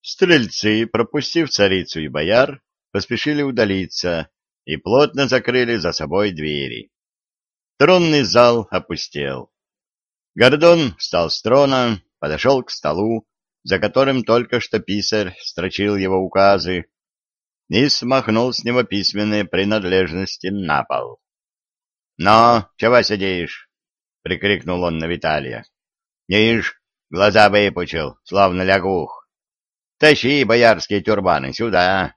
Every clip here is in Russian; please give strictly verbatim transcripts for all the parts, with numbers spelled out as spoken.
Стрельцы, пропустив царицу и бояр, поспешили удалиться и плотно закрыли за собой двери. Тронный зал опустел. Гордон встал с трона, подошел к столу, за которым только что писарь строчил его указы, и смахнул с него письменные принадлежности на пол. — Но, чего сидишь? — прикрикнул он на Виталия. — Ишь, глаза выпучил, словно лягух. Тащи боярские тюрбаны сюда.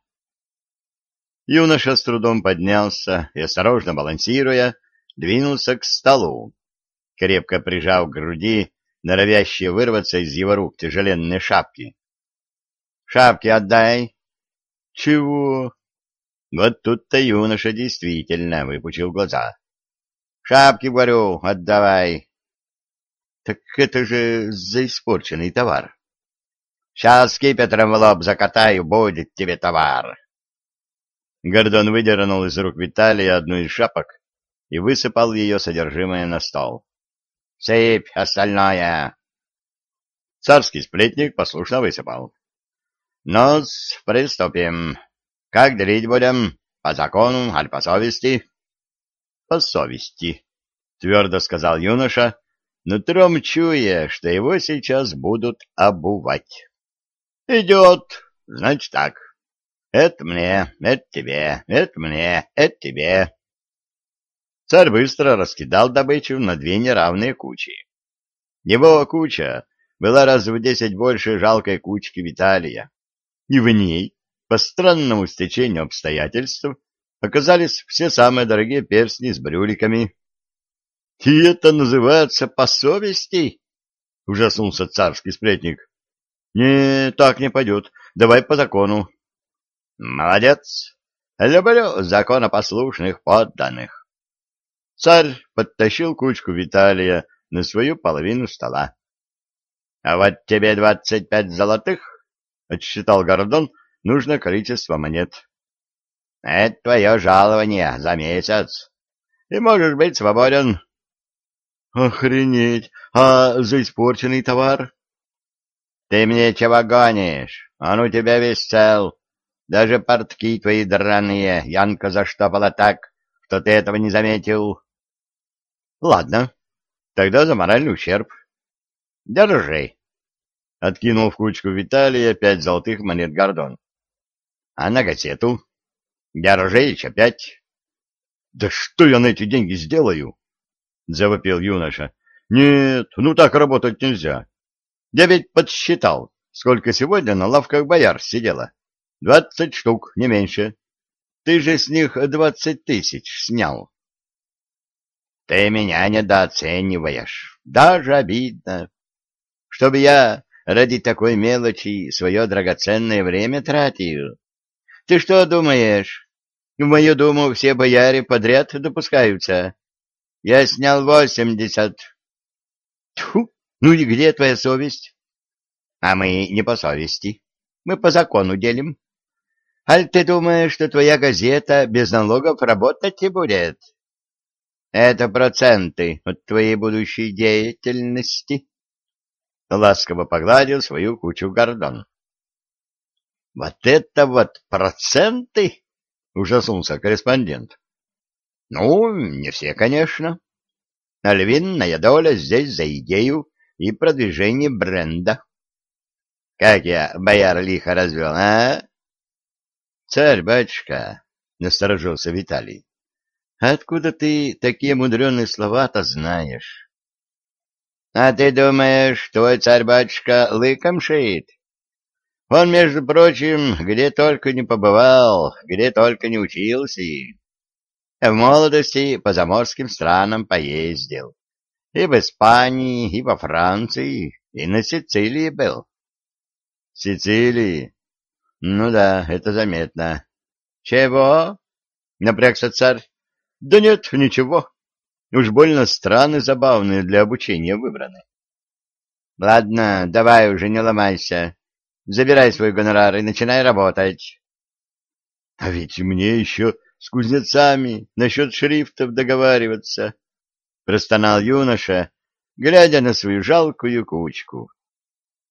Юноша с трудом поднялся и, осторожно балансируя, двинулся к столу, крепко прижав к груди норовящие вырваться из его рук тяжеленные шапки. — Шапки отдай. — Чего? Вот тут-то юноша действительно выпучил глаза. — Шапки, говорю, отдавай. — Так это же за испорченный товар. — Сейчас скипетром в лоб закатаю, будет тебе товар. Гордон выдернул из рук Виталия одну из шапок и высыпал ее содержимое на стол. — Сыпь остальное. Царский сплетник послушно высыпал. — Ну-с, приступим. Как делить будем? По закону, аль по совести? — По совести, — твердо сказал юноша, нутром чуя, что его сейчас будут обувать. — Идет. Значит так. Это мне, это тебе, это мне, это тебе. Царь быстро раскидал добычу на две неравные кучи. Его куча была раз в десять больше жалкой кучки Виталия, и в ней, по странному стечению обстоятельств, оказались все самые дорогие перстни с брюликами. — И это называется по совести? — ужаснулся царский сплетник. — Не, так не пойдет. Давай по закону. — Молодец. Люблю законопослушных подданных. Царь подтащил кучку Виталия на свою половину стола. — А вот тебе двадцать пять золотых, — отсчитал Гордон нужное количество монет. — Это твое жалование за месяц, и можешь быть свободен. — Охренеть! А за испорченный товар? — Ты мне чего гонишь? Он у тебя весь цел. Даже портки твои драные Янка заштопала так, что ты этого не заметил. — Ладно, тогда за моральный ущерб. — Держи. Откинул в кучку Виталия пять золотых монет Гордон. — А на газету? — Держи еще пять. — Да что я на эти деньги сделаю? — завопил юноша. — Нет, ну так работать нельзя. Я ведь подсчитал, сколько сегодня на лавках бояр сидело. Двадцать штук, не меньше. Ты же с них двадцать тысяч снял. — Ты меня недооцениваешь. Даже обидно. Чтобы я ради такой мелочи свое драгоценное время тратил. Ты что думаешь? В мою думу все бояре подряд допускаются. Я снял восемьдесят. Тьфу, ну и где твоя совесть? А мы не по совести. Мы по закону делим. Аль ты думаешь, что твоя газета без налогов работать не будет? Это проценты от твоей будущей деятельности. Ласково погладил свою кучу Гордон. — Вот это вот проценты? — ужаснулся корреспондент. — Ну, не все, конечно. А львиная доля здесь за идею и продвижение бренда. Как я бояр лихо развел, а? — Царь-батюшка, — насторожился Виталий, — откуда ты такие мудреные слова-то знаешь? — А ты думаешь, твой царь-батюшка лыком шит? Он, между прочим, где только не побывал, где только не учился. В молодости по заморским странам поездил. И в Испании, и во Франции, и на Сицилии был. — Сицилии? Ну да, это заметно. — Чего? — напрягся царь. — Да нет, ничего. Уж больно страны забавные для обучения выбраны. — Ладно, давай уже, не ломайся. Забирай свой гонорар и начинай работать. — А ведь мне еще с кузнецами насчет шрифтов договариваться, — простонал юноша, глядя на свою жалкую кучку.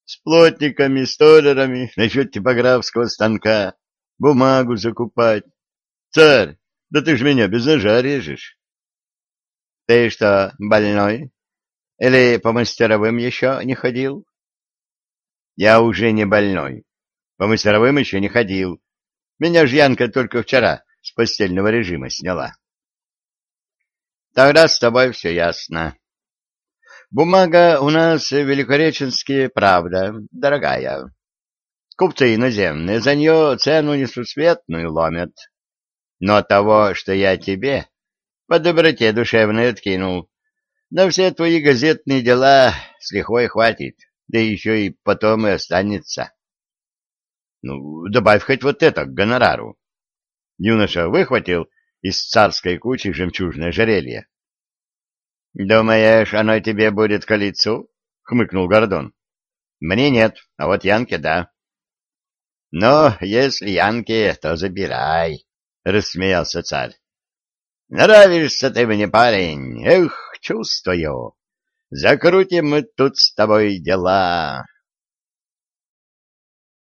С плотниками, столярами, насчет типографского станка, бумагу закупать. Царь, да ты ж меня без ножа режешь. Ты что, больной? Или по мастеровым еще не ходил? Я уже не больной. По мастеровым еще не ходил. Меня ж Янка только вчера с постельного режима сняла. Тогда с тобой все ясно. Бумага у нас в Великореченске, правда, дорогая. Купцы иноземные за нее цену несусветную ломят. Но того, что я тебе по доброте душевной откинул, на все твои газетные дела с лихвой хватит, да еще и потом и останется. Ну, добавь хоть вот это к гонорару. Юноша выхватил из царской кучи жемчужное ожерелье. — Думаешь, оно тебе будет к лицу? — хмыкнул Гордон. — Мне нет, а вот Янке да. — Но если Янке, то забирай, — рассмеялся царь. — Нравишься ты мне, парень, эх, чувствую. Закрутим мы тут с тобой дела.